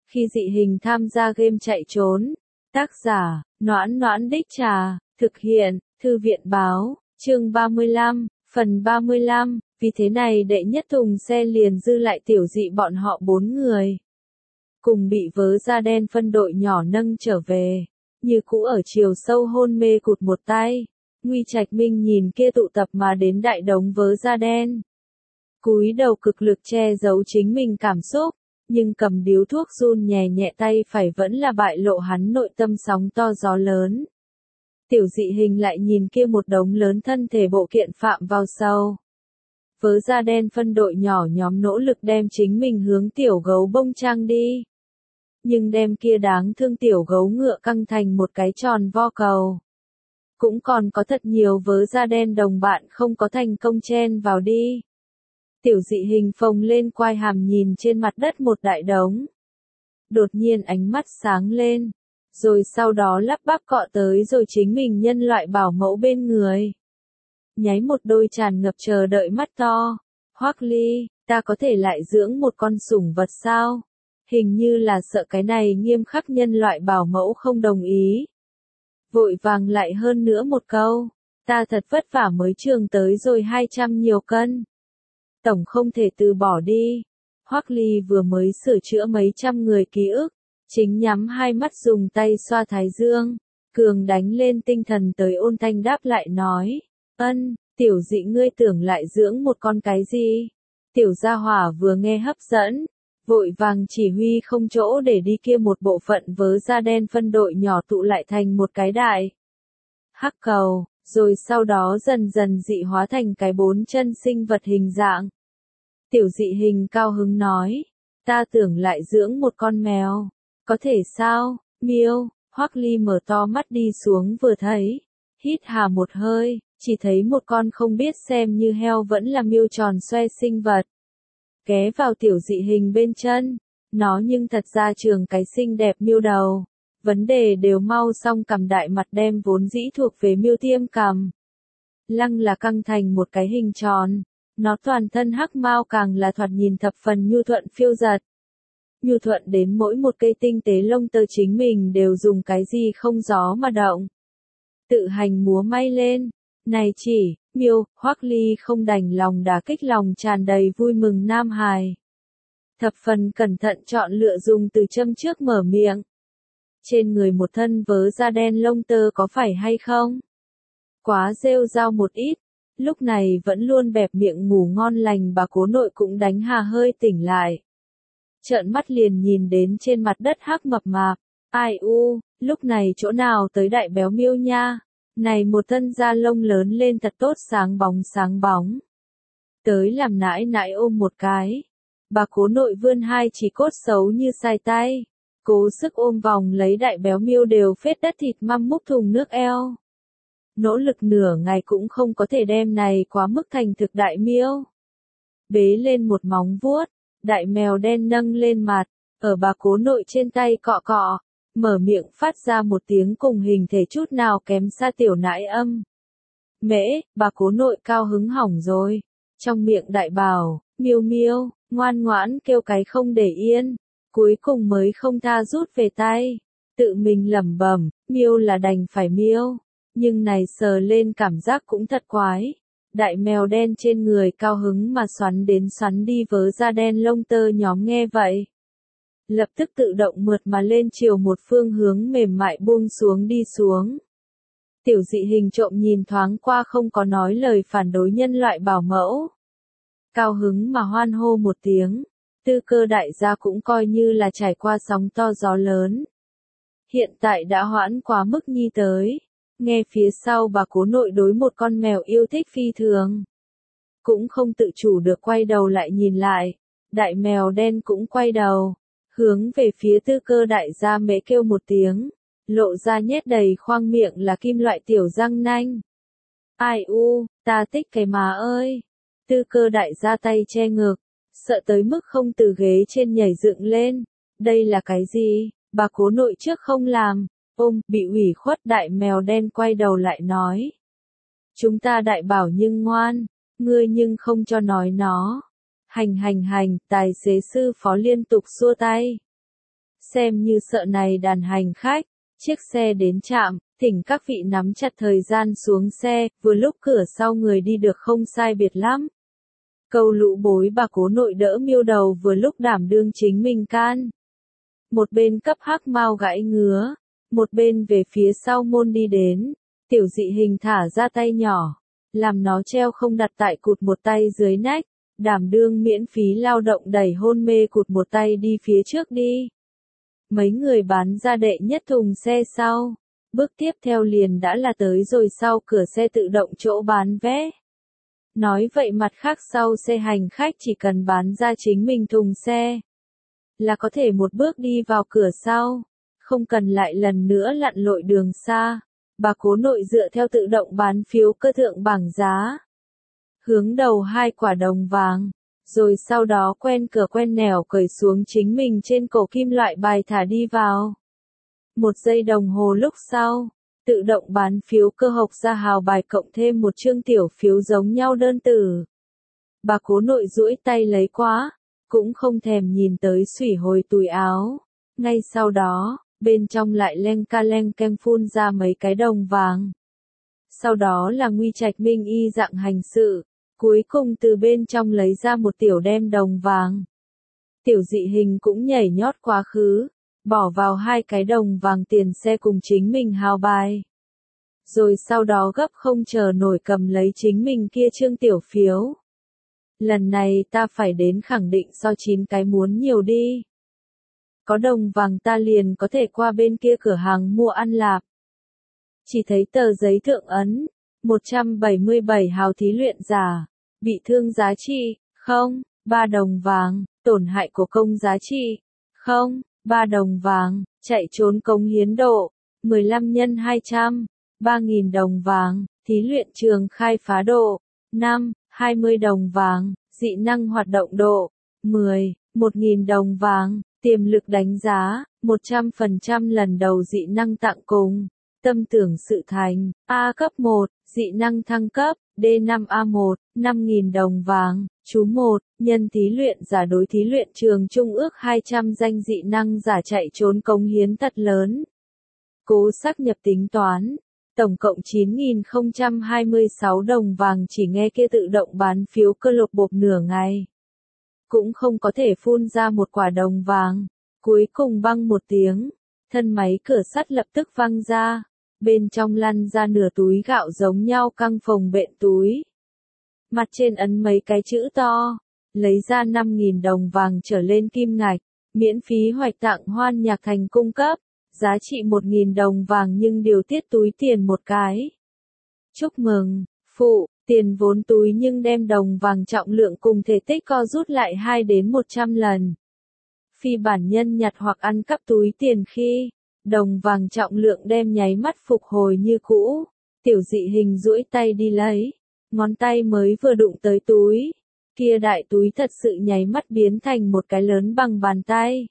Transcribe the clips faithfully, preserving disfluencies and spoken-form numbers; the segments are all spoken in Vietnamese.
Khi dị hình tham gia game chạy trốn. Tác giả, Noãn Noãn Đích Trà, thực hiện, Thư viện Báo, chương ba mươi lăm, phần ba mươi lăm, vì thế này đệ nhất thùng xe liền dư lại tiểu dị bọn họ bốn người. Cùng bị vớ da đen phân đội nhỏ nâng trở về, như cũ ở chiều sâu hôn mê cụt một tay. Nguy Trạch Minh nhìn kia tụ tập mà đến đại đống vớ da đen. Cúi đầu cực lực che giấu chính mình cảm xúc, nhưng cầm điếu thuốc run nhẹ nhẹ tay phải vẫn là bại lộ hắn nội tâm sóng to gió lớn. Tiểu dị hình lại nhìn kia một đống lớn thân thể bộ kiện phạm vào sâu. Vớ da đen phân đội nhỏ nhóm nỗ lực đem chính mình hướng tiểu gấu bông trang đi. Nhưng đem kia đáng thương tiểu gấu ngựa căng thành một cái tròn vo cầu. Cũng còn có thật nhiều vớ da đen đồng bạn không có thành công chen vào đi. Tiểu dị hình phồng lên quai hàm nhìn trên mặt đất một đại đống. Đột nhiên ánh mắt sáng lên. Rồi sau đó lắp bắp cọ tới rồi chính mình nhân loại bảo mẫu bên người. Nháy một đôi tràn ngập chờ đợi mắt to. Hoắc Ly, ta có thể lại dưỡng một con sủng vật sao? Hình như là sợ cái này nghiêm khắc nhân loại bảo mẫu không đồng ý. Vội vàng lại hơn nữa một câu. Ta thật vất vả mới trường tới rồi hai trăm nhiều cân. Tổng không thể từ bỏ đi. Hoắc Ly vừa mới sửa chữa mấy trăm người ký ức. Chính nhắm hai mắt dùng tay xoa thái dương. Cường đánh lên tinh thần tới ôn thanh đáp lại nói. Ân, tiểu dị ngươi tưởng lại dưỡng một con cái gì? Tiểu gia hỏa vừa nghe hấp dẫn. Vội vàng chỉ huy không chỗ để đi kia một bộ phận vớ da đen phân đội nhỏ tụ lại thành một cái đại hắc cầu, rồi sau đó dần dần dị hóa thành cái bốn chân sinh vật hình dạng. Tiểu dị hình cao hứng nói, ta tưởng lại dưỡng một con mèo, có thể sao, miêu, Hoắc Ly mở to mắt đi xuống vừa thấy, hít hà một hơi, chỉ thấy một con không biết xem như heo vẫn là miêu tròn xoe sinh vật. Ghé vào tiểu dị hình bên chân, nó nhưng thật ra trường cái xinh đẹp miêu đầu. Vấn đề đều mau xong cầm đại mặt đem vốn dĩ thuộc về miêu tiêm cầm. Lăng là căng thành một cái hình tròn, nó toàn thân hắc mao càng là thoạt nhìn thập phần nhu thuận phiêu giật. Nhu thuận đến mỗi một cây tinh tế lông tơ chính mình đều dùng cái gì không gió mà động. Tự hành múa may lên, này chỉ, miêu, Hoắc Ly không đành lòng đả kích lòng tràn đầy vui mừng nam hài. Thập phần cẩn thận chọn lựa dùng từ châm trước mở miệng. Trên người một thân vớ da đen lông tơ có phải hay không? Quá rêu rao một ít, lúc này vẫn luôn bẹp miệng ngủ ngon lành bà cố nội cũng đánh hà hơi tỉnh lại. Trợn mắt liền nhìn đến trên mặt đất hắc mập mạp, ai u, lúc này chỗ nào tới đại béo miêu nha, này một thân da lông lớn lên thật tốt sáng bóng sáng bóng. Tới làm nãi nãi ôm một cái, bà cố nội vươn hai chỉ cốt xấu như sai tay. Cố sức ôm vòng lấy đại béo miêu đều phết đất thịt măm múc thùng nước eo. Nỗ lực nửa ngày cũng không có thể đem này quá mức thành thực đại miêu. Bế lên một móng vuốt, đại mèo đen nâng lên mặt, ở bà cố nội trên tay cọ cọ, mở miệng phát ra một tiếng cùng hình thể chút nào kém xa tiểu nãi âm. Mễ, bà cố nội cao hứng hỏng rồi, trong miệng đại bảo, miêu miêu, ngoan ngoãn kêu cái không để yên. Cuối cùng mới không tha rút về tay, tự mình lẩm bẩm, miêu là đành phải miêu, nhưng này sờ lên cảm giác cũng thật quái. Đại mèo đen trên người cao hứng mà xoắn đến xoắn đi vớ da đen lông tơ nhóm nghe vậy. Lập tức tự động mượt mà lên chiều một phương hướng mềm mại buông xuống đi xuống. Tiểu dị hình trộm nhìn thoáng qua không có nói lời phản đối nhân loại bảo mẫu. Cao hứng mà hoan hô một tiếng. Tư Cơ đại gia cũng coi như là trải qua sóng to gió lớn. Hiện tại đã hoãn quá mức nhi tới. Nghe phía sau bà cố nội đối một con mèo yêu thích phi thường. Cũng không tự chủ được quay đầu lại nhìn lại. Đại mèo đen cũng quay đầu. Hướng về phía Tư Cơ đại gia mễ kêu một tiếng. Lộ ra nhét đầy khoang miệng là kim loại tiểu răng nanh. Ai u, ta thích cái má ơi. Tư Cơ đại gia tay che ngực. Sợ tới mức không từ ghế trên nhảy dựng lên. Đây là cái gì? Bà cố nội trước không làm. Ôm, bị ủy khuất đại mèo đen quay đầu lại nói. Chúng ta đại bảo nhưng ngoan. Ngươi nhưng không cho nói nó. Hành hành hành, tài xế sư phó liên tục xua tay. xem như sợ này đàn hành khách. Chiếc xe đến trạm, thỉnh các vị nắm chặt thời gian xuống xe, vừa lúc cửa sau người đi được không sai biệt lắm. Câu lũ bối bà cố nội đỡ miêu đầu vừa lúc đảm đương chính mình can. Một bên cấp hắc mau gãi ngứa, một bên về phía sau môn đi đến, tiểu dị hình thả ra tay nhỏ, làm nó treo không đặt tại cụt một tay dưới nách, đảm đương miễn phí lao động đẩy hôn mê cụt một tay đi phía trước đi. Mấy người bán ra đệ nhất thùng xe sau, bước tiếp theo liền đã là tới rồi sau cửa xe tự động chỗ bán vé. Nói vậy mặt khác sau xe hành khách chỉ cần bán ra chính mình thùng xe, là có thể một bước đi vào cửa sau, không cần lại lần nữa lặn lội đường xa. Bà cố nội dựa theo tự động bán phiếu cơ thượng bảng giá, hướng đầu hai quả đồng vàng, rồi sau đó quen cửa quen nẻo cởi xuống chính mình trên cổ kim loại bài thả đi vào. Một giây đồng hồ lúc sau, tự động bán phiếu cơ hộc ra hào bài cộng thêm một chương tiểu phiếu giống nhau đơn tử. Bà cố nội duỗi tay lấy quá, cũng không thèm nhìn tới xủy hồi túi áo. Ngay sau đó, bên trong lại leng ca leng kem phun ra mấy cái đồng vàng. Sau đó là Nguy Trạch Minh y dạng hành sự, cuối cùng từ bên trong lấy ra một tiểu đem đồng vàng. Tiểu dị hình cũng nhảy nhót quá khứ, bỏ vào hai cái đồng vàng tiền xe cùng chính mình hào bài. Rồi sau đó gấp không chờ nổi cầm lấy chính mình kia trương tiểu phiếu. Lần này ta phải đến khẳng định so chín cái muốn nhiều đi. Có đồng vàng ta liền có thể qua bên kia cửa hàng mua ăn lạp. Chỉ thấy tờ giấy thượng ấn, một trăm bảy mươi bảy hào thí luyện giả, bị thương giá trị, không, ba đồng vàng, tổn hại của công giá trị, không, ba đồng vàng, chạy trốn cống hiến độ, mười lăm nhân hai trăm, ba nghìn đồng vàng, thí luyện trường khai phá độ, năm, hai mươi đồng vàng, dị năng hoạt động độ, mười, một nghìn đồng vàng, tiềm lực đánh giá, một trăm phần trăm lần đầu dị năng tặng cùng, tâm tưởng sự thành, A cấp một, dị năng thăng cấp, D năm A một, năm nghìn đồng vàng, chú một, nhân thí luyện giả đối thí luyện trường trung ước hai trăm danh dị năng giả chạy trốn cống hiến thật lớn. Cố xác nhập tính toán, tổng cộng chín nghìn không trăm hai mươi sáu đồng vàng chỉ nghe kia tự động bán phiếu cơ lột bộp nửa ngày. Cũng không có thể phun ra một quả đồng vàng. Cuối cùng băng một tiếng, thân máy cửa sắt lập tức văng ra, bên trong lăn ra nửa túi gạo giống nhau căng phồng bện túi. Mặt trên ấn mấy cái chữ to, lấy ra năm nghìn đồng vàng trở lên kim ngạch, miễn phí hoạch tặng Hoan Nhạc Thành cung cấp, giá trị một nghìn đồng vàng nhưng điều tiết túi tiền một cái. Chúc mừng, phụ, tiền vốn túi nhưng đem đồng vàng trọng lượng cùng thể tích co rút lại hai đến một trăm lần. Phi bản nhân nhặt hoặc ăn cắp túi tiền khi, đồng vàng trọng lượng đem nháy mắt phục hồi như cũ. Tiểu dị hình duỗi tay đi lấy, ngón tay mới vừa đụng tới túi, kia đại túi thật sự nháy mắt biến thành một cái lớn bằng bàn tay.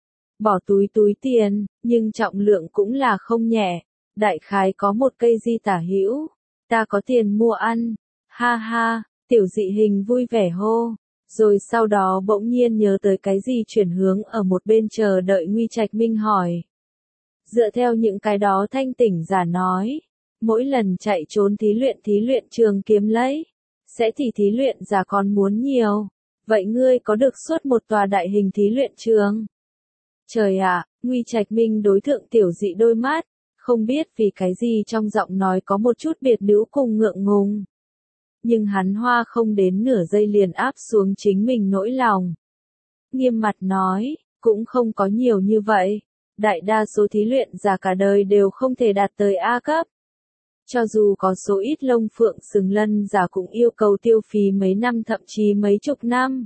Bỏ túi túi tiền, nhưng trọng lượng cũng là không nhẹ, đại khái có một cây di tả hữu. Ta có tiền mua ăn, ha ha, tiểu dị hình vui vẻ hô. Rồi sau đó bỗng nhiên nhớ tới cái gì chuyển hướng ở một bên chờ đợi Nguy Trạch Minh hỏi. Dựa theo những cái đó thanh tỉnh giả nói, mỗi lần chạy trốn thí luyện thí luyện trường kiếm lấy, sẽ thì thí luyện giả còn muốn nhiều. Vậy ngươi có được suốt một tòa đại hình thí luyện trường? Trời ạ, Nguy Trạch Minh đối thượng tiểu dị đôi mắt, không biết vì cái gì trong giọng nói có một chút biệt nữ cùng ngượng ngùng. Nhưng hắn hoa không đến nửa giây liền áp xuống chính mình nỗi lòng. Nghiêm mặt nói, cũng không có nhiều như vậy. Đại đa số thí luyện giả cả đời đều không thể đạt tới A cấp. Cho dù có số ít lông phượng sừng lân giả cũng yêu cầu tiêu phí mấy năm thậm chí mấy chục năm.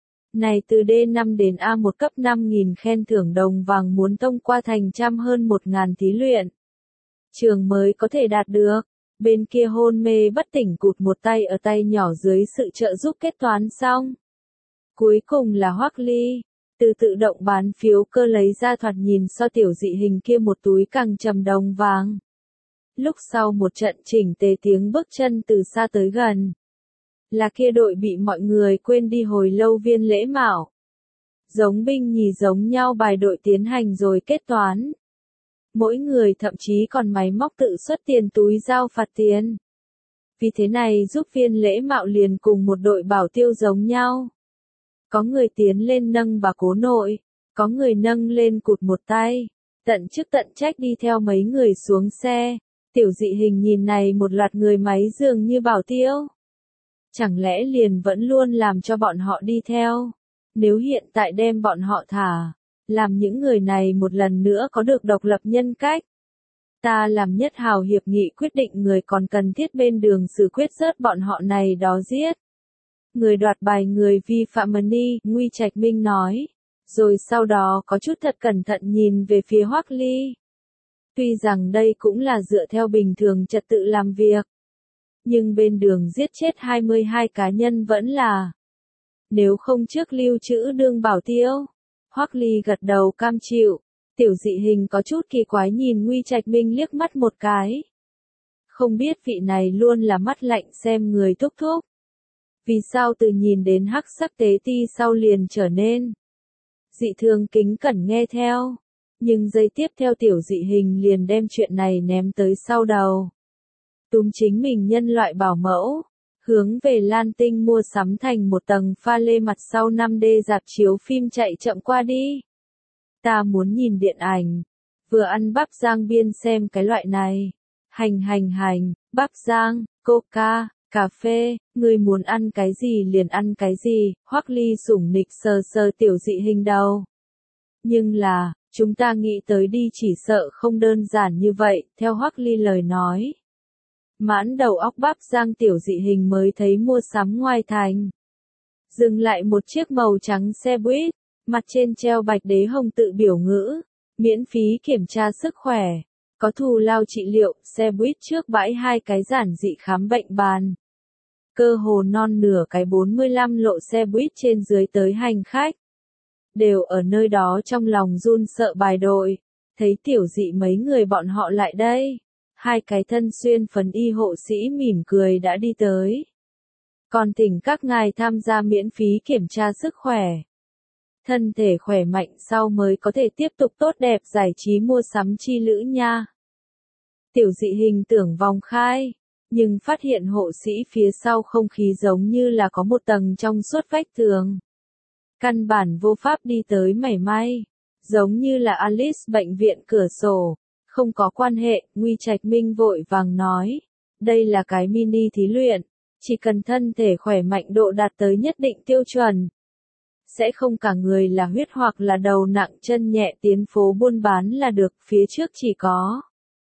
Này từ D năm đến A một cấp năm nghìn khen thưởng đồng vàng muốn thông qua thành trăm hơn một ngàn thí luyện trường mới có thể đạt được. Bên kia hôn mê bất tỉnh cụt một tay ở tay nhỏ dưới sự trợ giúp kết toán xong. Cuối cùng là Hoắc Ly, từ tự động bán phiếu cơ lấy ra thoạt nhìn so tiểu dị hình kia một túi càng trầm đồng vàng. Lúc sau một trận chỉnh tề tiếng bước chân từ xa tới gần. Là kia đội bị mọi người quên đi hồi lâu Viên Lễ Mạo. giống binh nhì giống nhau bài đội tiến hành rồi kết toán. Mỗi người thậm chí còn máy móc tự xuất tiền túi giao phạt tiền. Vì thế này giúp viên lễ mạo liền cùng một đội bảo tiêu giống nhau. Có người tiến lên nâng bà cố nội, có người nâng lên cụt một tay, tận chức tận trách đi theo mấy người xuống xe. Tiểu dị hình nhìn này một loạt người máy dường như bảo tiêu. Chẳng lẽ liền vẫn luôn làm cho bọn họ đi theo? Nếu hiện tại đem bọn họ thả, làm những người này một lần nữa có được độc lập nhân cách. Ta làm nhất hào hiệp nghị quyết định người còn cần thiết bên đường xử quyết rớt bọn họ này đó giết. Người đoạt bài người vi phạm money, Nguy Trạch Minh nói. Rồi sau đó có chút thật cẩn thận nhìn về phía Hoắc Ly. Tuy rằng đây cũng là dựa theo bình thường trật tự làm việc. Nhưng bên đường giết chết hai mươi hai cá nhân vẫn là. Nếu không trước lưu trữ đương bảo tiêu. Hoắc Ly gật đầu cam chịu. Tiểu dị hình có chút kỳ quái nhìn Nguy Trạch Minh liếc mắt một cái. Không biết vị này luôn là mắt lạnh xem người thúc thúc. Vì sao từ nhìn đến hắc sắc tế ti sau liền trở nên. Dị thường kính cẩn nghe theo. Nhưng giây tiếp theo tiểu dị hình liền đem chuyện này ném tới sau đầu. Túm chính mình nhân loại bảo mẫu. Hướng về Lan Tinh mua sắm thành một tầng pha lê mặt sau năm D rạp chiếu phim chạy chậm qua đi. Ta muốn nhìn điện ảnh. Vừa ăn bắp rang biên xem cái loại này. Hành hành hành, bắp rang, coca, cà phê, người muốn ăn cái gì liền ăn cái gì, Hoắc Ly sủng nịch sờ sờ tiểu dị hình đầu. Nhưng là, chúng ta nghĩ tới đi chỉ sợ không đơn giản như vậy, theo Hoắc Ly lời nói. Mãn đầu óc bắp rang tiểu dị hình mới thấy mua sắm ngoài thành. Dừng lại một chiếc màu trắng xe buýt, mặt trên treo bạch đế hồng tự biểu ngữ, miễn phí kiểm tra sức khỏe, có thù lao trị liệu, xe buýt trước bãi hai cái giản dị khám bệnh bàn. Cơ hồ non nửa cái bốn mươi lăm lộ xe buýt trên dưới tới hành khách. Đều ở nơi đó trong lòng run sợ bài đội, thấy tiểu dị mấy người bọn họ lại đây. Hai cái thân xuyên phấn y hộ sĩ mỉm cười đã đi tới. Còn thỉnh các ngài tham gia miễn phí kiểm tra sức khỏe. Thân thể khỏe mạnh sau mới có thể tiếp tục tốt đẹp giải trí mua sắm chi lữ nha. Tiểu dị hình tưởng vòng khai, nhưng phát hiện hộ sĩ phía sau không khí giống như là có một tầng trong suốt vách tường. Căn bản vô pháp đi tới mảy may, giống như là Alice bệnh viện cửa sổ. Không có quan hệ, Nguy Trạch Minh vội vàng nói. Đây là cái mini thí luyện. Chỉ cần thân thể khỏe mạnh độ đạt tới nhất định tiêu chuẩn. Sẽ không cả người là huyết hoặc là đầu nặng chân nhẹ tiến phố buôn bán là được. Phía trước chỉ có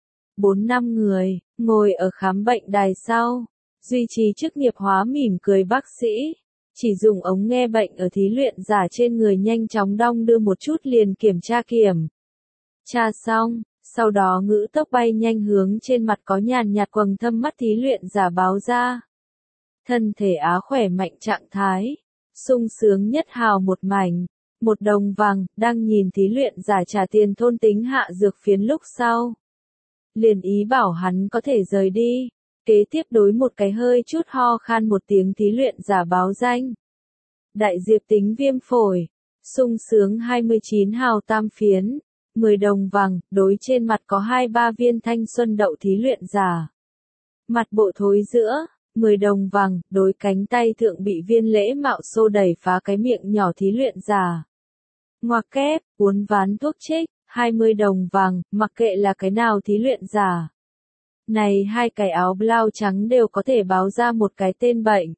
bốn năm người, ngồi ở khám bệnh đài sau. Duy trì chức nghiệp hóa mỉm cười bác sĩ. Chỉ dùng ống nghe bệnh ở thí luyện giả trên người nhanh chóng đong đưa một chút liền kiểm tra kiểm. Tra xong. Sau đó ngữ tốc bay nhanh hướng trên mặt có nhàn nhạt quầng thâm mắt thí luyện giả báo ra. Thân thể á khỏe mạnh trạng thái, sung sướng nhất hào một mảnh, một đồng vàng, đang nhìn thí luyện giả trả tiền thôn tính hạ dược phiến lúc sau. Liền ý bảo hắn có thể rời đi, kế tiếp đối một cái hơi chút ho khan một tiếng thí luyện giả báo danh. Đại diệp tính viêm phổi, sung sướng hai mươi chín hào tam phiến. mười đồng vàng, đối trên mặt có hai ba viên thanh xuân đậu thí luyện giả. Mặt bộ thối giữa, mười đồng vàng, đối cánh tay thượng bị viên lễ mạo xô đẩy phá cái miệng nhỏ thí luyện giả. Ngoặc kép, uốn ván thuốc trích, hai mươi đồng vàng, mặc kệ là cái nào thí luyện giả. Này hai cái áo blau trắng đều có thể báo ra một cái tên bệnh.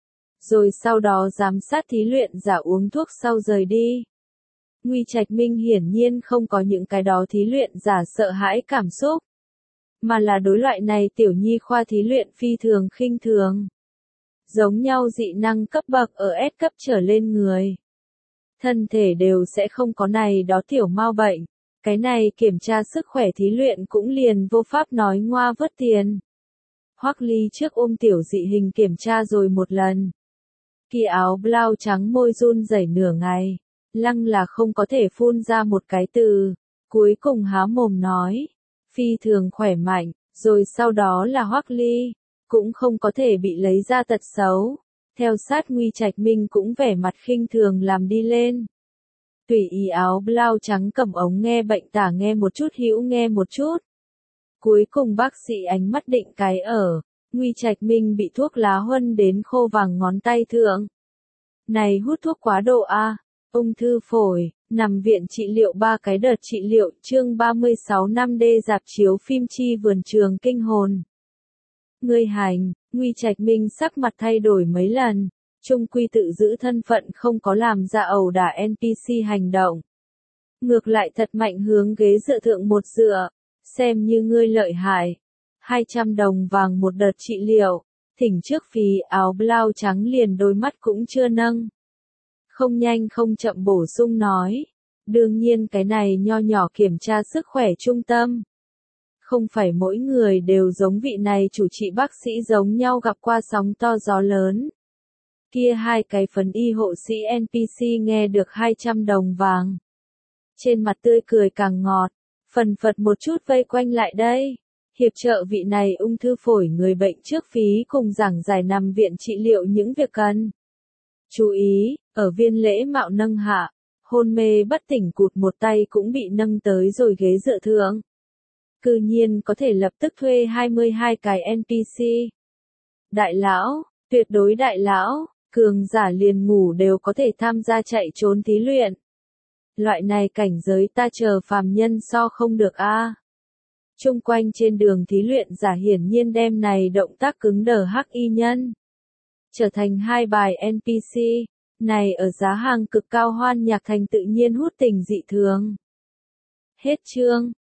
Rồi sau đó giám sát thí luyện giả uống thuốc sau rời đi. Nguy Trạch Minh hiển nhiên không có những cái đó thí luyện giả sợ hãi cảm xúc, mà là đối loại này tiểu nhi khoa thí luyện phi thường khinh thường. Giống nhau dị năng cấp bậc ở S cấp trở lên người. Thân thể đều sẽ không có này đó tiểu mau bệnh. Cái này kiểm tra sức khỏe thí luyện cũng liền vô pháp nói ngoa vớt tiền. Hoắc Ly trước ôm tiểu dị hình kiểm tra rồi một lần. Kia áo blau trắng môi run rẩy nửa ngày. Lăng là không có thể phun ra một cái từ, cuối cùng há mồm nói, phi thường khỏe mạnh, rồi sau đó là Hoắc Ly, cũng không có thể bị lấy ra tật xấu, theo sát Nguy Trạch Minh cũng vẻ mặt khinh thường làm đi lên. Tùy ý áo blau trắng cầm ống nghe bệnh tả nghe một chút hữu nghe một chút. Cuối cùng bác sĩ ánh mắt định cái ở, Nguy Trạch Minh bị thuốc lá huân đến khô vàng ngón tay thượng. Này hút thuốc quá độ a, ung thư phổi, nằm viện trị liệu ba cái đợt trị liệu, chương ba mươi sáu năm D dạp chiếu phim chi vườn trường kinh hồn. Ngươi hành, Nguy Trạch Minh sắc mặt thay đổi mấy lần, trung quy tự giữ thân phận không có làm ra ẩu đả en pê xê hành động. Ngược lại thật mạnh hướng ghế dựa thượng một dựa, xem như ngươi lợi hại. hai trăm đồng vàng một đợt trị liệu, thỉnh trước phí áo blau trắng liền đôi mắt cũng chưa nâng. Không nhanh không chậm bổ sung nói, đương nhiên cái này nho nhỏ kiểm tra sức khỏe trung tâm. Không phải mỗi người đều giống vị này chủ trị bác sĩ giống nhau gặp qua sóng to gió lớn. Kia hai cái phấn y hộ sĩ en pê xê nghe được hai trăm đồng vàng. Trên mặt tươi cười càng ngọt, phần phật một chút vây quanh lại đây. Hiệp trợ vị này ung thư phổi người bệnh trước phí cùng giảng giải nằm viện trị liệu những việc cần. Chú ý, ở viên lễ mạo nâng hạ, hôn mê bất tỉnh cụt một tay cũng bị nâng tới rồi ghế dựa thượng. Cư nhiên có thể lập tức thuê hai mươi hai cái en pê xê. Đại lão, tuyệt đối đại lão, cường giả liền ngủ đều có thể tham gia chạy trốn thí luyện. Loại này cảnh giới ta chờ phàm nhân so không được a. Trung quanh trên đường thí luyện giả hiển nhiên đem này động tác cứng đờ hắc y nhân. Trở thành hai bài en pê xê, này ở giá hàng cực cao Hoan Nhạc Thành tự nhiên hút tình dị thường. Hết chương.